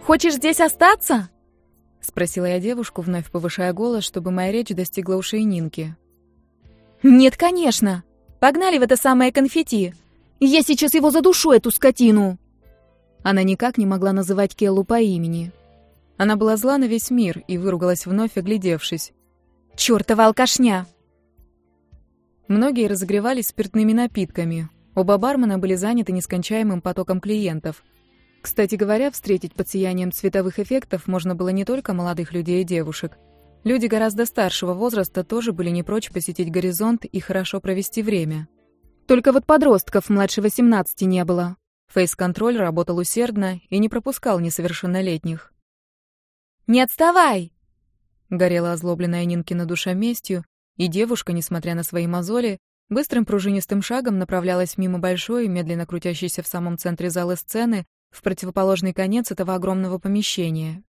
Хочешь здесь остаться?» — спросила я девушку, вновь повышая голос, чтобы моя речь достигла ушей Нинки. «Нет, конечно! Погнали в это самое конфетти! Я сейчас его задушу, эту скотину!» Она никак не могла называть Келлу по имени. Она была зла на весь мир и выругалась вновь, оглядевшись. «Чёртова алкашня!» Многие разогревались спиртными напитками. Оба бармена были заняты нескончаемым потоком клиентов. Кстати говоря, встретить под сиянием цветовых эффектов можно было не только молодых людей и девушек. Люди гораздо старшего возраста тоже были не прочь посетить горизонт и хорошо провести время. Только вот подростков младше 18 не было. Фейс-контроль работал усердно и не пропускал несовершеннолетних. «Не отставай!» Горела озлобленная Нинкина душа местью, и девушка, несмотря на свои мозоли, быстрым пружинистым шагом направлялась мимо большой, медленно крутящейся в самом центре зала сцены, в противоположный конец этого огромного помещения.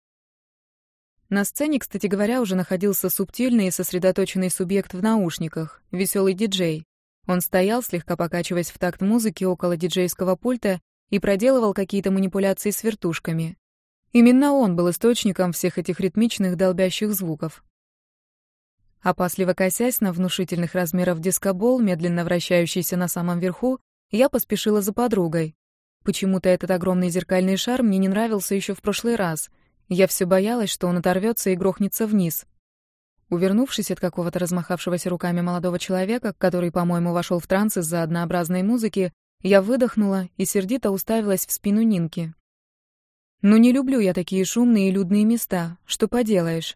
На сцене, кстати говоря, уже находился субтильный и сосредоточенный субъект в наушниках, веселый диджей. Он стоял, слегка покачиваясь в такт музыки около диджейского пульта и проделывал какие-то манипуляции с вертушками. Именно он был источником всех этих ритмичных долбящих звуков. Опасливо косясь на внушительных размеров дискобол, медленно вращающийся на самом верху, я поспешила за подругой. Почему-то этот огромный зеркальный шар мне не нравился еще в прошлый раз. Я все боялась, что он оторвется и грохнется вниз. Увернувшись от какого-то размахавшегося руками молодого человека, который, по-моему, вошел в транс из-за однообразной музыки, я выдохнула и сердито уставилась в спину Нинки. Ну не люблю я такие шумные и людные места, что поделаешь.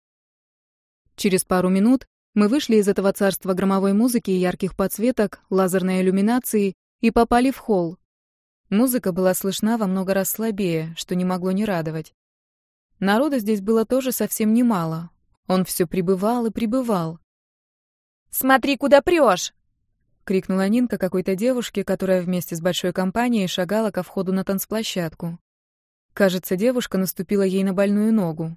Через пару минут мы вышли из этого царства громовой музыки и ярких подсветок, лазерной иллюминации и попали в холл. Музыка была слышна во много раз слабее, что не могло не радовать. Народа здесь было тоже совсем немало. Он все прибывал и прибывал. «Смотри, куда прешь!» — крикнула Нинка какой-то девушке, которая вместе с большой компанией шагала ко входу на танцплощадку. Кажется, девушка наступила ей на больную ногу.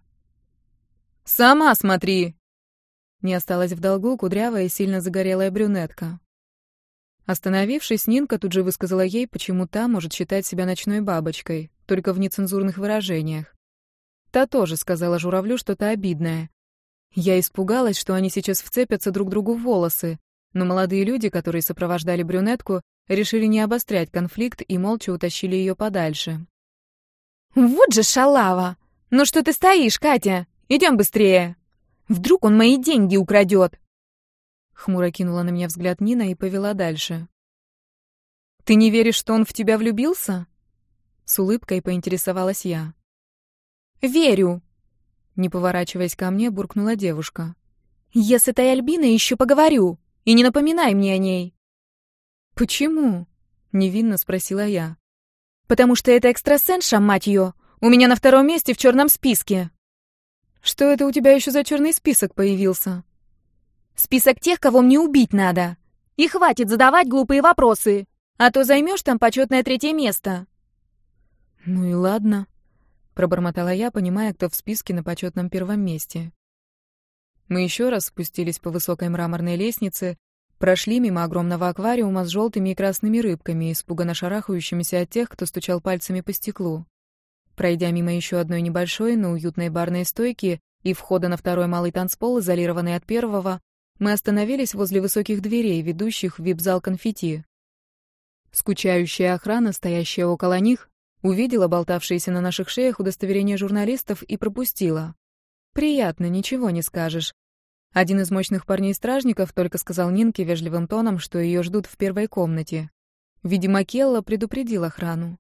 «Сама смотри!» Не осталась в долгу кудрявая и сильно загорелая брюнетка. Остановившись, Нинка тут же высказала ей, почему та может считать себя ночной бабочкой, только в нецензурных выражениях. Та тоже сказала журавлю что-то обидное. Я испугалась, что они сейчас вцепятся друг другу в волосы, но молодые люди, которые сопровождали брюнетку, решили не обострять конфликт и молча утащили ее подальше. «Вот же шалава! Ну что ты стоишь, Катя? Идем быстрее! Вдруг он мои деньги украдет!» Хмуро кинула на меня взгляд Нина и повела дальше. «Ты не веришь, что он в тебя влюбился?» С улыбкой поинтересовалась я. «Верю!» Не поворачиваясь ко мне, буркнула девушка. «Я с этой Альбиной еще поговорю, и не напоминай мне о ней!» «Почему?» — невинно спросила я. «Потому что это экстрасенсша, мать ее, у меня на втором месте в черном списке!» «Что это у тебя еще за черный список появился?» «Список тех, кого мне убить надо. И хватит задавать глупые вопросы, а то займешь там почетное 3-е место». «Ну и ладно», — пробормотала я, понимая, кто в списке на почетном 1-м месте. Мы еще раз спустились по высокой мраморной лестнице, прошли мимо огромного аквариума с желтыми и красными рыбками, испуганно шарахающимися от тех, кто стучал пальцами по стеклу. Пройдя мимо еще одной небольшой, но уютной барной стойки и входа на второй малый танцпол, изолированный от первого, мы остановились возле высоких дверей, ведущих в вип-зал конфетти. Скучающая охрана, стоящая около них, увидела болтавшиеся на наших шеях удостоверения журналистов и пропустила. Приятно, ничего не скажешь. Один из мощных парней-стражников только сказал Нинке вежливым тоном, что ее ждут в первой комнате. Видимо, Келла предупредил охрану.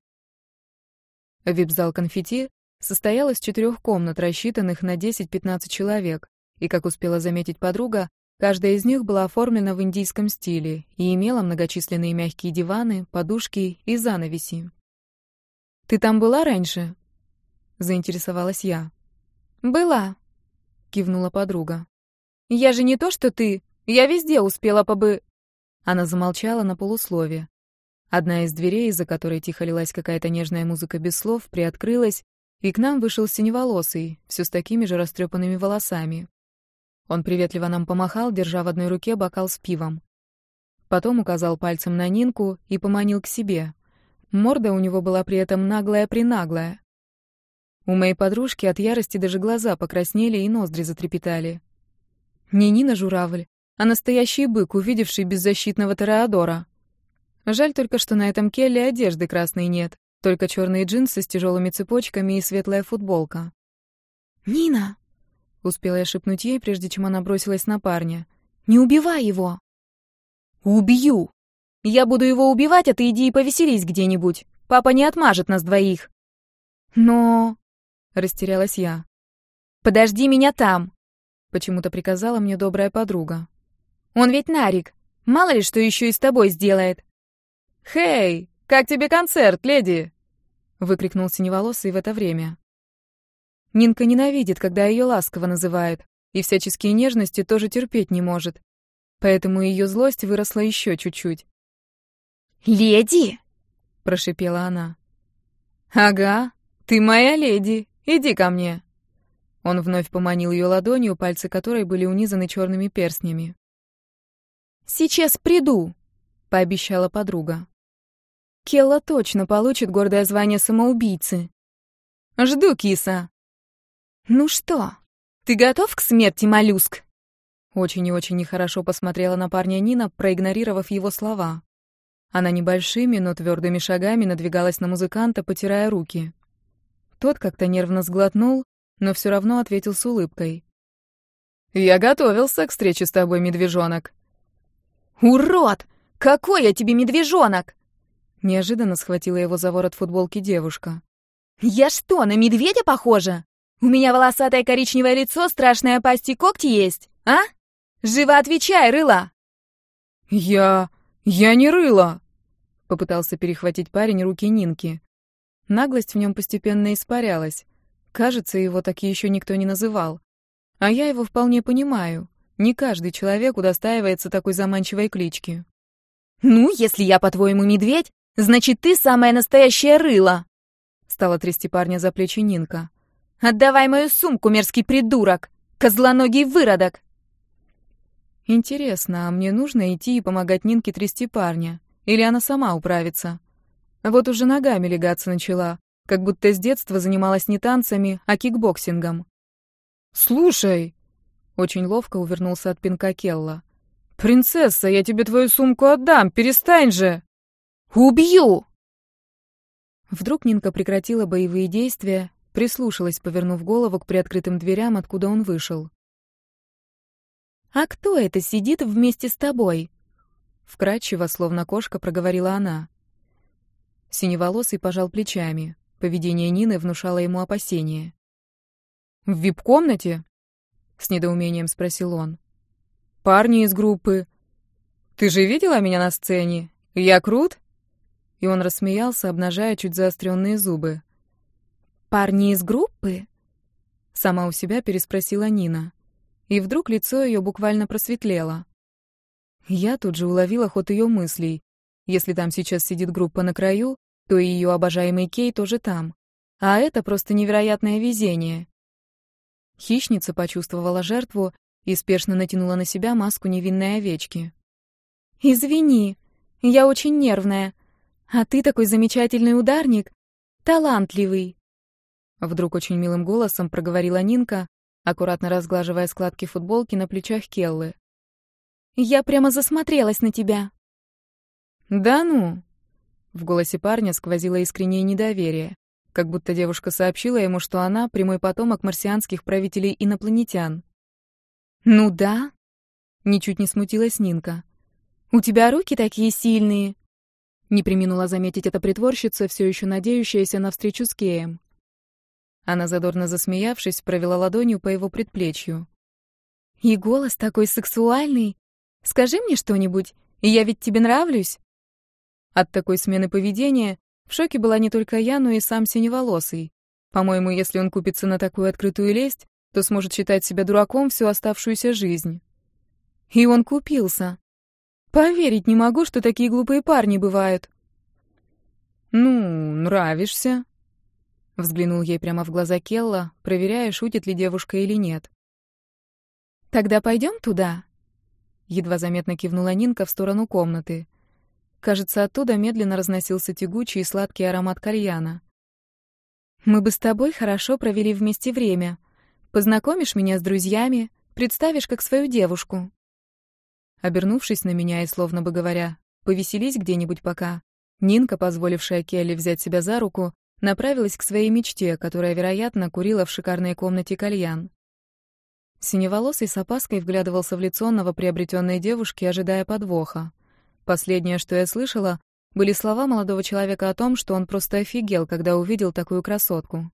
Вип-зал конфетти состоял из 4 комнат, рассчитанных на 10-15 человек, и, как успела заметить подруга, каждая из них была оформлена в индийском стиле и имела многочисленные мягкие диваны, подушки и занавеси. «Ты там была раньше?» — заинтересовалась я. «Была», — кивнула подруга. «Я же не то, что ты. Я везде успела Она замолчала на полуслове. Одна из дверей, из-за которой тихо лилась какая-то нежная музыка без слов, приоткрылась, и к нам вышел синеволосый, все с такими же растрепанными волосами. Он приветливо нам помахал, держа в одной руке бокал с пивом. Потом указал пальцем на Нинку и поманил к себе. Морда у него была при этом наглая-принаглая. У моей подружки от ярости даже глаза покраснели и ноздри затрепетали. Не Нина Журавль, а настоящий бык, увидевший беззащитного Тореадора. Жаль только, что на этом Келли одежды красной нет, только черные джинсы с тяжелыми цепочками и светлая футболка. «Нина!» — успела я шепнуть ей, прежде чем она бросилась на парня. «Не убивай его!» «Убью! Я буду его убивать, а ты иди и повеселись где-нибудь. Папа не отмажет нас двоих». «Но...» — растерялась я. «Подожди меня там!» — почему-то приказала мне добрая подруга. «Он ведь Нарик. Мало ли, что еще и с тобой сделает». «Хей, как тебе концерт, леди?» — выкрикнул синеволосый в это время. Нинка ненавидит, когда ее ласково называют, и всяческие нежности тоже терпеть не может. Поэтому ее злость выросла еще чуть-чуть. «Леди!» — прошипела она. «Ага, ты моя леди, иди ко мне!» Он вновь поманил ее ладонью, пальцы которой были унизаны черными перстнями. «Сейчас приду», — пообещала подруга. «Келла точно получит гордое звание самоубийцы». «Жду, киса». «Ну что, ты готов к смерти, моллюск?» Очень и очень нехорошо посмотрела на парня Нина, проигнорировав его слова. Она небольшими, но твердыми шагами надвигалась на музыканта, потирая руки. Тот как-то нервно сглотнул, но все равно ответил с улыбкой. «Я готовился к встрече с тобой, медвежонок». «Урод! Какой я тебе медвежонок!» Неожиданно схватила его за ворот футболки девушка. «Я что, на медведя похожа? У меня волосатое коричневое лицо, страшная пасть и когти есть, а? Живо отвечай, рыла!» Я не рыла!» — попытался перехватить парень руки Нинки. Наглость в нем постепенно испарялась. Кажется, его так еще никто не называл. А я его вполне понимаю. Не каждый человек удостаивается такой заманчивой клички. «Ну, если я, по-твоему, медведь, значит, ты самая настоящая рыла!» Стала трясти парня за плечи Нинка. «Отдавай мою сумку, мерзкий придурок! Козлоногий выродок!» Интересно, а мне нужно идти и помогать Нинке трясти парня? Или она сама управится? Вот уже ногами легаться начала, как будто с детства занималась не танцами, а кикбоксингом. «Слушай!» — очень ловко увернулся от пинка Келла. «Принцесса, я тебе твою сумку отдам, перестань же!» «Убью!» Вдруг Нинка прекратила боевые действия, прислушалась, повернув голову к приоткрытым дверям, откуда он вышел. «А кто это сидит вместе с тобой?» Вкрадчиво, словно кошка, проговорила она. Синеволосый пожал плечами. Поведение Нины внушало ему опасения. «В вип-комнате?» — с недоумением спросил он. «Парни из группы. Ты же видела меня на сцене? Я крут?» И он рассмеялся, обнажая чуть заостренные зубы. «Парни из группы?» — сама у себя переспросила Нина. И вдруг лицо ее буквально просветлело. Я тут же уловила ход ее мыслей. Если там сейчас сидит группа на краю, то и ее обожаемый Кей тоже там. А это просто невероятное везение. Хищница почувствовала жертву и спешно натянула на себя маску невинной овечки. «Извини, я очень нервная. А ты такой замечательный ударник, талантливый». Вдруг очень милым голосом проговорила Нинка, аккуратно разглаживая складки футболки на плечах Келлы. «Я прямо засмотрелась на тебя». «Да ну?» В голосе парня сквозило искреннее недоверие, как будто девушка сообщила ему, что она прямой потомок марсианских правителей инопланетян. «Ну да», — ничуть не смутилась Нинка. «У тебя руки такие сильные», — не преминула заметить эта притворщица, все еще надеющаяся на встречу с Кеем. Она, задорно засмеявшись, провела ладонью по его предплечью. «И голос такой сексуальный. Скажи мне что-нибудь, я ведь тебе нравлюсь?» От такой смены поведения в шоке была не только я, но и сам Синеволосый. По-моему, если он купится на такую открытую лесть, то сможет считать себя дураком всю оставшуюся жизнь. И он купился. Поверить не могу, что такие глупые парни бывают. «Ну, нравишься», — взглянул ей прямо в глаза Келла, проверяя, шутит ли девушка или нет. «Тогда пойдем туда?» Едва заметно кивнула Нинка в сторону комнаты. Кажется, оттуда медленно разносился тягучий и сладкий аромат кальяна. Мы бы с тобой хорошо провели вместе время. Познакомишь меня с друзьями, представишь как свою девушку». Обернувшись на меня и словно бы говоря: «Повеселись где-нибудь пока», Нинка, позволившая Келли взять себя за руку, направилась к своей мечте, которая, вероятно, курила в шикарной комнате кальян. Синеволосый с опаской вглядывался в лицо новоприобретенной девушки, ожидая подвоха. Последнее, что я слышала, были слова молодого человека о том, что он просто офигел, когда увидел такую красотку.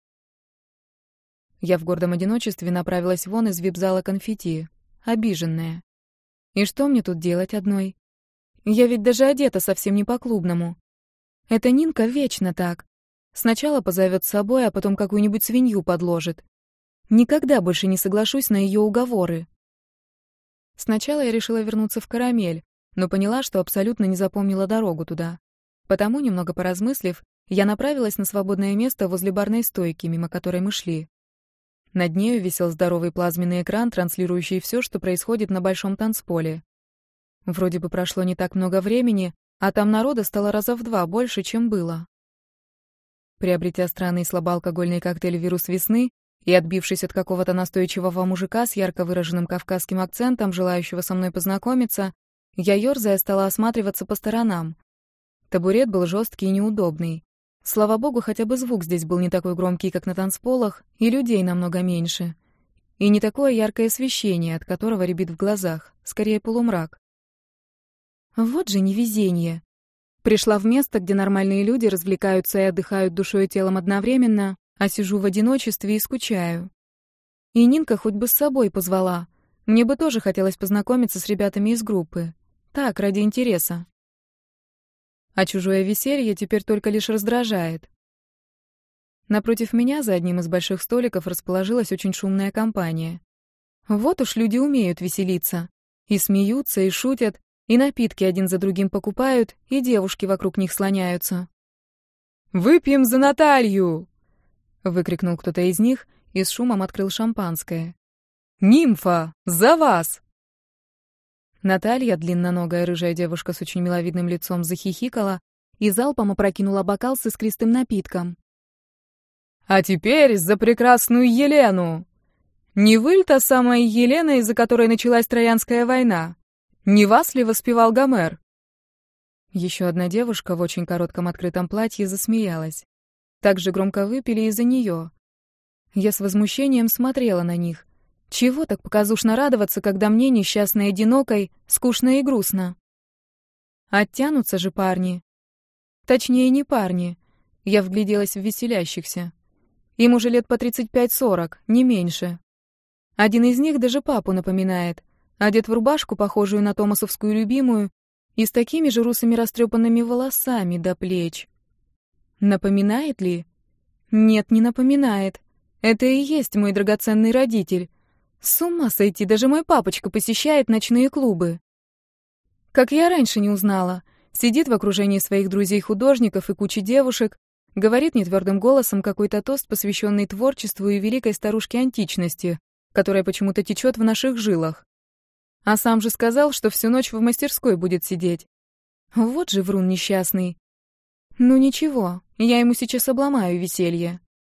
Я в гордом одиночестве направилась вон из вип-зала конфетти, обиженная. И что мне тут делать одной? Я ведь даже одета совсем не по-клубному. Эта Нинка вечно так. Сначала позовет с собой, а потом какую-нибудь свинью подложит. Никогда больше не соглашусь на ее уговоры. Сначала я решила вернуться в Карамель, но поняла, что абсолютно не запомнила дорогу туда. Потому, немного поразмыслив, я направилась на свободное место возле барной стойки, мимо которой мы шли. Над нею висел здоровый плазменный экран, транслирующий все, что происходит на большом танцполе. Вроде бы прошло не так много времени, а там народа стало раза в 2 больше, чем было. Приобретя странный слабоалкогольный коктейль «Вирус весны» и отбившись от какого-то настойчивого мужика с ярко выраженным кавказским акцентом, желающего со мной познакомиться, я, ёрзая, стала осматриваться по сторонам. Табурет был жесткий и неудобный. Слава богу, хотя бы звук здесь был не такой громкий, как на танцполах, и людей намного меньше. И не такое яркое освещение, от которого рябит в глазах, скорее полумрак. Вот же невезение. Пришла в место, где нормальные люди развлекаются и отдыхают душой и телом одновременно, а сижу в одиночестве и скучаю. И Нинка хоть бы с собой позвала. Мне бы тоже хотелось познакомиться с ребятами из группы. Так, ради интереса. А чужое веселье теперь только лишь раздражает. Напротив меня, за одним из больших столиков, расположилась очень шумная компания. Вот уж люди умеют веселиться. И смеются, и шутят, и напитки один за другим покупают, и девушки вокруг них слоняются. «Выпьем за Наталью!» — выкрикнул кто-то из них и с шумом открыл шампанское. «Нимфа! За вас!» Наталья, длинноногая рыжая девушка с очень миловидным лицом, захихикала и залпом опрокинула бокал с искристым напитком. «А теперь за прекрасную Елену! Не вы ли та самая Елена, из-за которой началась Троянская война? Не вас ли воспевал Гомер?» Еще одна девушка в очень коротком открытом платье засмеялась. Так же громко выпили из-за нее. Я с возмущением смотрела на них. Чего так показушно радоваться, когда мне, несчастной одинокой, скучно и грустно? Оттянутся же парни. Точнее, не парни. Я вгляделась в веселящихся. Им уже лет по 35-40, не меньше. Один из них даже папу напоминает, одет в рубашку, похожую на томасовскую любимую, и с такими же русыми растрепанными волосами до плеч. Напоминает ли? Нет, не напоминает. Это и есть мой драгоценный родитель. С ума сойти, даже мой папочка посещает ночные клубы. Как я раньше не узнала. Сидит в окружении своих друзей-художников и кучи девушек, говорит нетвердым голосом какой-то тост, посвященный творчеству и великой старушке античности, которая почему-то течет в наших жилах. А сам же сказал, что всю ночь в мастерской будет сидеть. Вот же врун несчастный. Ну ничего, я ему сейчас обломаю веселье.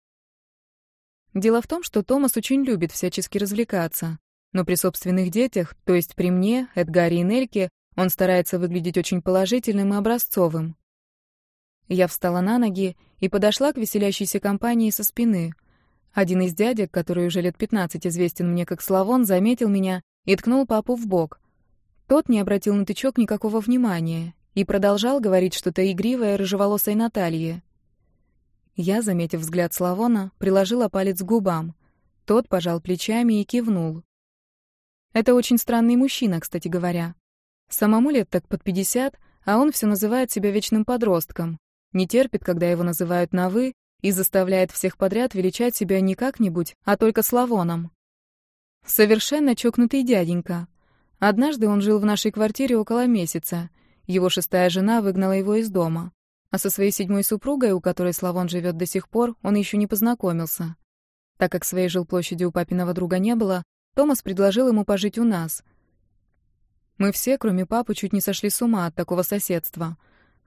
Дело в том, что Томас очень любит всячески развлекаться, но при собственных детях, то есть при мне, Эдгаре и Нельке, он старается выглядеть очень положительным и образцовым. Я встала на ноги и подошла к веселящейся компании со спины. Один из дядек, который уже лет 15 известен мне как Славон, заметил меня и ткнул папу в бок. Тот не обратил на тычок никакого внимания и продолжал говорить что-то игривое рыжеволосой Наталье. Я, заметив взгляд Славона, приложила палец к губам. Тот пожал плечами и кивнул. Это очень странный мужчина, кстати говоря. Самому лет так под 50, а он все называет себя вечным подростком. Не терпит, когда его называют на «вы», и заставляет всех подряд величать себя не как-нибудь, а только Славоном. Совершенно чокнутый дяденька. Однажды он жил в нашей квартире около месяца. Его 6-я жена выгнала его из дома. А со своей 7-й супругой, у которой Славон живет до сих пор, он еще не познакомился. Так как своей жилплощади у папиного друга не было, Томас предложил ему пожить у нас. Мы все, кроме папы, чуть не сошли с ума от такого соседства.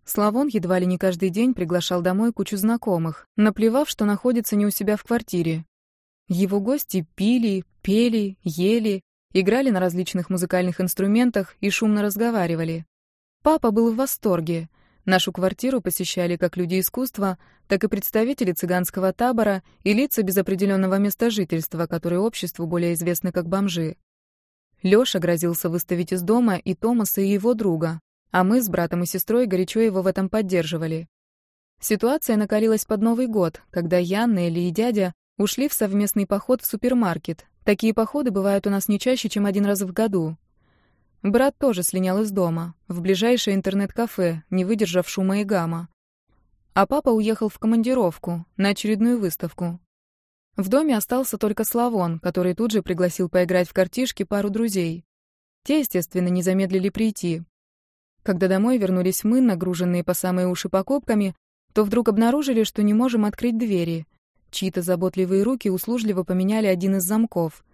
Славон едва ли не каждый день приглашал домой кучу знакомых, наплевав, что находится не у себя в квартире. Его гости пили, пели, ели, играли на различных музыкальных инструментах и шумно разговаривали. Папа был в восторге. Нашу квартиру посещали как люди искусства, так и представители цыганского табора и лица без определенного места жительства, которые обществу более известны как бомжи. Лёша грозился выставить из дома и Томаса, и его друга, а мы с братом и сестрой горячо его в этом поддерживали. Ситуация накалилась под Новый год, когда я, Нелли и дядя ушли в совместный поход в супермаркет. Такие походы бывают у нас не чаще, чем один раз в году. Брат тоже слинял из дома, в ближайшее интернет-кафе, не выдержав шума и гамма. А папа уехал в командировку, на очередную выставку. В доме остался только Славон, который тут же пригласил поиграть в картишки пару друзей. Те, естественно, не замедлили прийти. Когда домой вернулись мы, нагруженные по самые уши покупками, то вдруг обнаружили, что не можем открыть двери. Чьи-то заботливые руки услужливо поменяли один из замков.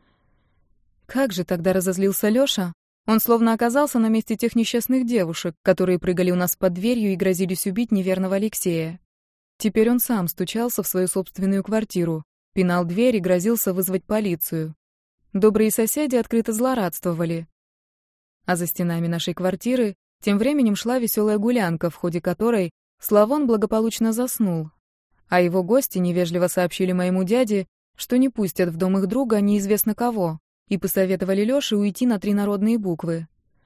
Как же тогда разозлился Лёша? Он словно оказался на месте тех несчастных девушек, которые прыгали у нас под дверью и грозились убить неверного Алексея. Теперь он сам стучался в свою собственную квартиру, пинал дверь и грозился вызвать полицию. Добрые соседи открыто злорадствовали. А за стенами нашей квартиры тем временем шла веселая гулянка, в ходе которой Славон благополучно заснул, а его гости невежливо сообщили моему дяде, что не пустят в дом их друга неизвестно кого, и посоветовали Лёше уйти на 3 народные буквы.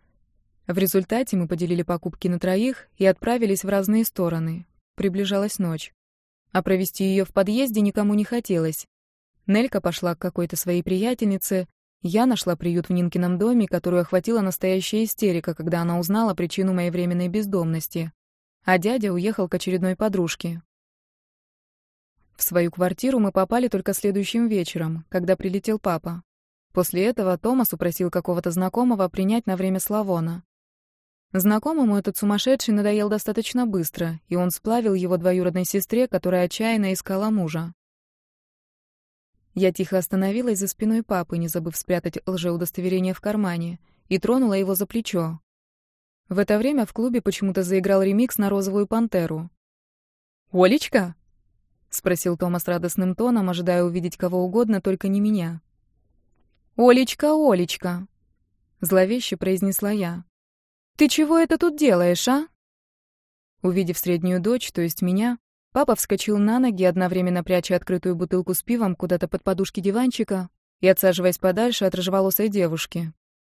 В результате мы поделили покупки на 3 и отправились в разные стороны. Приближалась ночь. А провести её в подъезде никому не хотелось. Нелька пошла к какой-то своей приятельнице, я нашла приют в Нинкином доме, которую охватила настоящая истерика, когда она узнала причину моей временной бездомности. А дядя уехал к очередной подружке. В свою квартиру мы попали только следующим вечером, когда прилетел папа. После этого Томас упросил какого-то знакомого принять на время Славона. Знакомому этот сумасшедший надоел достаточно быстро, и он сплавил его двоюродной сестре, которая отчаянно искала мужа. Я тихо остановилась за спиной папы, не забыв спрятать лжеудостоверение в кармане, и тронула его за плечо. В это время в клубе почему-то заиграл ремикс на «Розовую пантеру». «Олечка?» — спросил Томас радостным тоном, ожидая увидеть кого угодно, только не меня. «Олечка, Олечка!» — зловеще произнесла я. «Ты чего это тут делаешь, а?» Увидев среднюю дочь, то есть меня, папа вскочил на ноги, одновременно пряча открытую бутылку с пивом куда-то под подушки диванчика и отсаживаясь подальше от рыжеволосой девушки.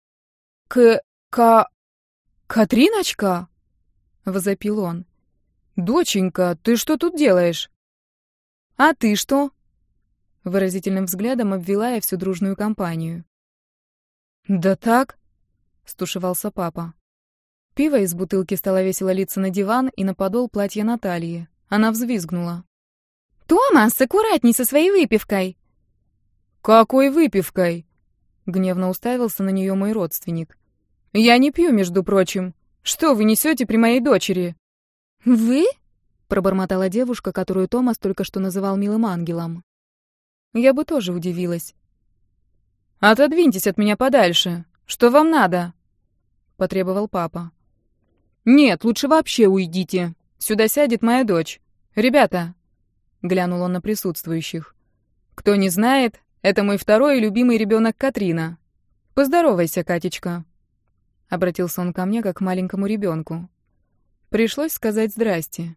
«Катриночка?» — возопил он. «Доченька, ты что тут делаешь?» «А ты что?» Выразительным взглядом обвела я всю дружную компанию. «Да так», — стушевался папа. Пиво из бутылки стало весело литься на диван и на подол платья Натальи. Она взвизгнула. «Томас, аккуратней со своей выпивкой!» «Какой выпивкой?» — гневно уставился на нее мой родственник. «Я не пью, между прочим. Что вы несете при моей дочери?» «Вы?» — пробормотала девушка, которую Томас только что называл милым ангелом. Я бы тоже удивилась. «Отодвиньтесь от меня подальше. Что вам надо?» — потребовал папа. «Нет, лучше вообще уйдите. Сюда сядет моя дочь. Ребята!» — глянул он на присутствующих. «Кто не знает, это мой второй и любимый ребенок Катрина. Поздоровайся, Катечка!» — обратился он ко мне, как к маленькому ребенку. Пришлось сказать «здрасте».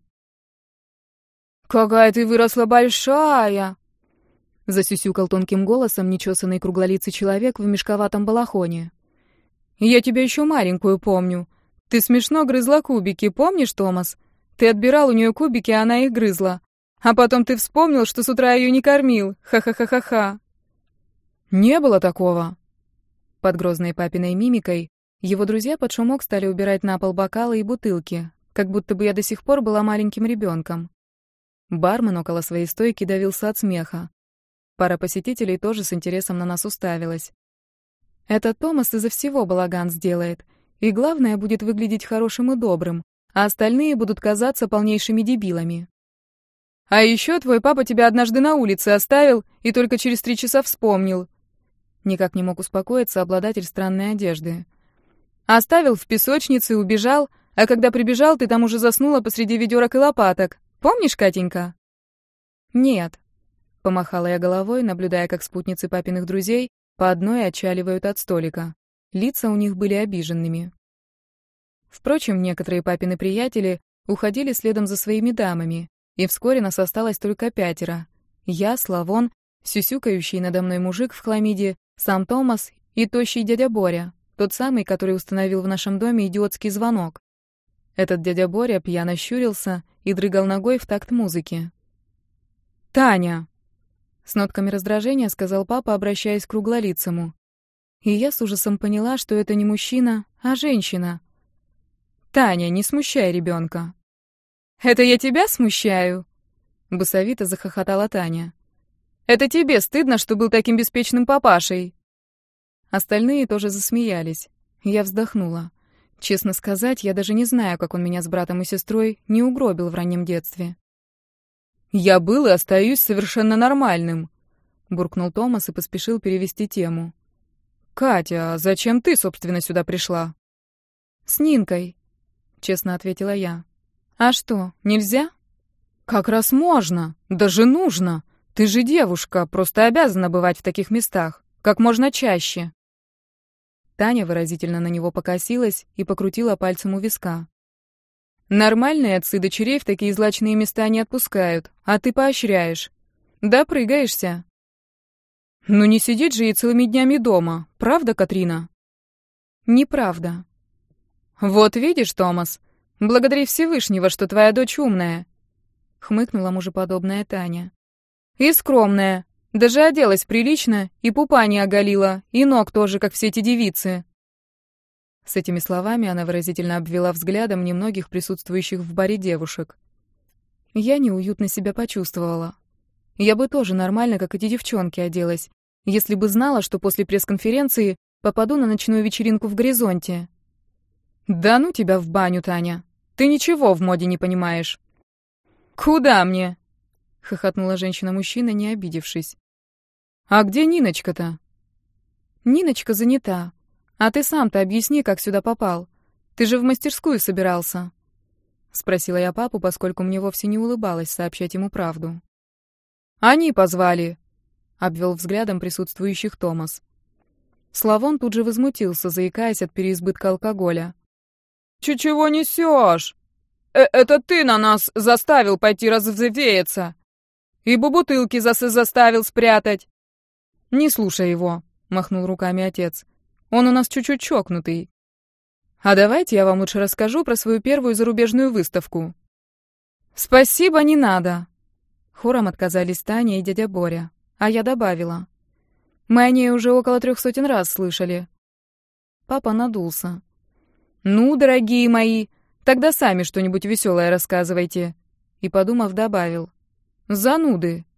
«Какая ты выросла большая!» — засюсюкал тонким голосом нечесанный круглолицый человек в мешковатом балахоне. «Я тебя еще маленькую помню. Ты смешно грызла кубики, помнишь, Томас? Ты отбирал у нее кубики, а она их грызла. А потом ты вспомнил, что с утра ее не кормил. Ха-ха-ха-ха-ха». «Не было такого». Под грозной папиной мимикой его друзья под шумок стали убирать на пол бокалы и бутылки, как будто бы я до сих пор была маленьким ребенком. Бармен около своей стойки давился от смеха. Пара посетителей тоже с интересом на нас уставилась. Этот Томас из-за всего балаган сделает, и главное, будет выглядеть хорошим и добрым, а остальные будут казаться полнейшими дебилами. «А еще твой папа тебя однажды на улице оставил и только через 3 часа вспомнил». Никак не мог успокоиться обладатель странной одежды. «Оставил в песочнице, убежал, А когда прибежал, ты там уже заснула посреди ведерок и лопаток. Помнишь, Катенька?» «Нет», — помахала я головой, наблюдая, как спутницы папиных друзей по одной отчаливают от столика. Лица у них были обиженными. Впрочем, некоторые папины приятели уходили следом за своими дамами, и вскоре нас осталось только 5. Я, Славон, сюсюкающий надо мной мужик в хламиде, сам Томас и тощий дядя Боря, тот самый, который установил в нашем доме идиотский звонок. Этот дядя Боря пьяно щурился и дрыгал ногой в такт музыки. «Таня!» — с нотками раздражения сказал папа, обращаясь к круглолицему. И я с ужасом поняла, что это не мужчина, а женщина. «Таня, не смущай ребенка!» «Это я тебя смущаю?» — басовито захохотала Таня. «Это тебе стыдно, что был таким беспечным папашей!» Остальные тоже засмеялись. Я вздохнула. Честно сказать, я даже не знаю, как он меня с братом и сестрой не угробил в раннем детстве. «Я был и остаюсь совершенно нормальным», — буркнул Томас и поспешил перевести тему. «Катя, а зачем ты, собственно, сюда пришла?» «С Нинкой», — честно ответила я. «А что, нельзя?» «Как раз можно, даже нужно. Ты же девушка, просто обязана бывать в таких местах, как можно чаще». Таня выразительно на него покосилась и покрутила пальцем у виска. «Нормальные отцы дочерей в такие злачные места не отпускают, а ты поощряешь. Да, прыгаешься». «Ну не сидеть же ей целыми днями дома, правда, Катрина?» «Неправда». «Вот видишь, Томас, благодари Всевышнего, что твоя дочь умная», — хмыкнула мужеподобная Таня. «И скромная, даже оделась прилично, и пупа не оголила, и ног тоже, как все эти девицы». С этими словами она выразительно обвела взглядом немногих присутствующих в баре девушек. Я неуютно себя почувствовала. Я бы тоже нормально, как эти девчонки, оделась, если бы знала, что после пресс-конференции попаду на ночную вечеринку в «Горизонте». «Да ну тебя в баню, Таня! Ты ничего в моде не понимаешь!» «Куда мне?» — хохотнула женщина-мужчина, не обидевшись. «А где Ниночка-то?» «Ниночка занята. А ты сам-то объясни, как сюда попал. Ты же в мастерскую собирался?» — спросила я папу, поскольку мне вовсе не улыбалось сообщать ему правду. «Они позвали», — обвел взглядом присутствующих Томас. Славон тут же возмутился, заикаясь от переизбытка алкоголя. «Чего несешь? Это ты на нас заставил пойти развеяться. И бутылки заставил спрятать». «Не слушай его», — махнул руками отец. «Он у нас чуть-чуть чокнутый. А давайте я вам лучше расскажу про свою первую зарубежную выставку». «Спасибо, не надо». Хором отказались Таня и дядя Боря, а я добавила. «Мы о ней уже около 300 раз слышали». Папа надулся. «Ну, дорогие мои, тогда сами что-нибудь веселое рассказывайте». И, подумав, добавил. «Зануды».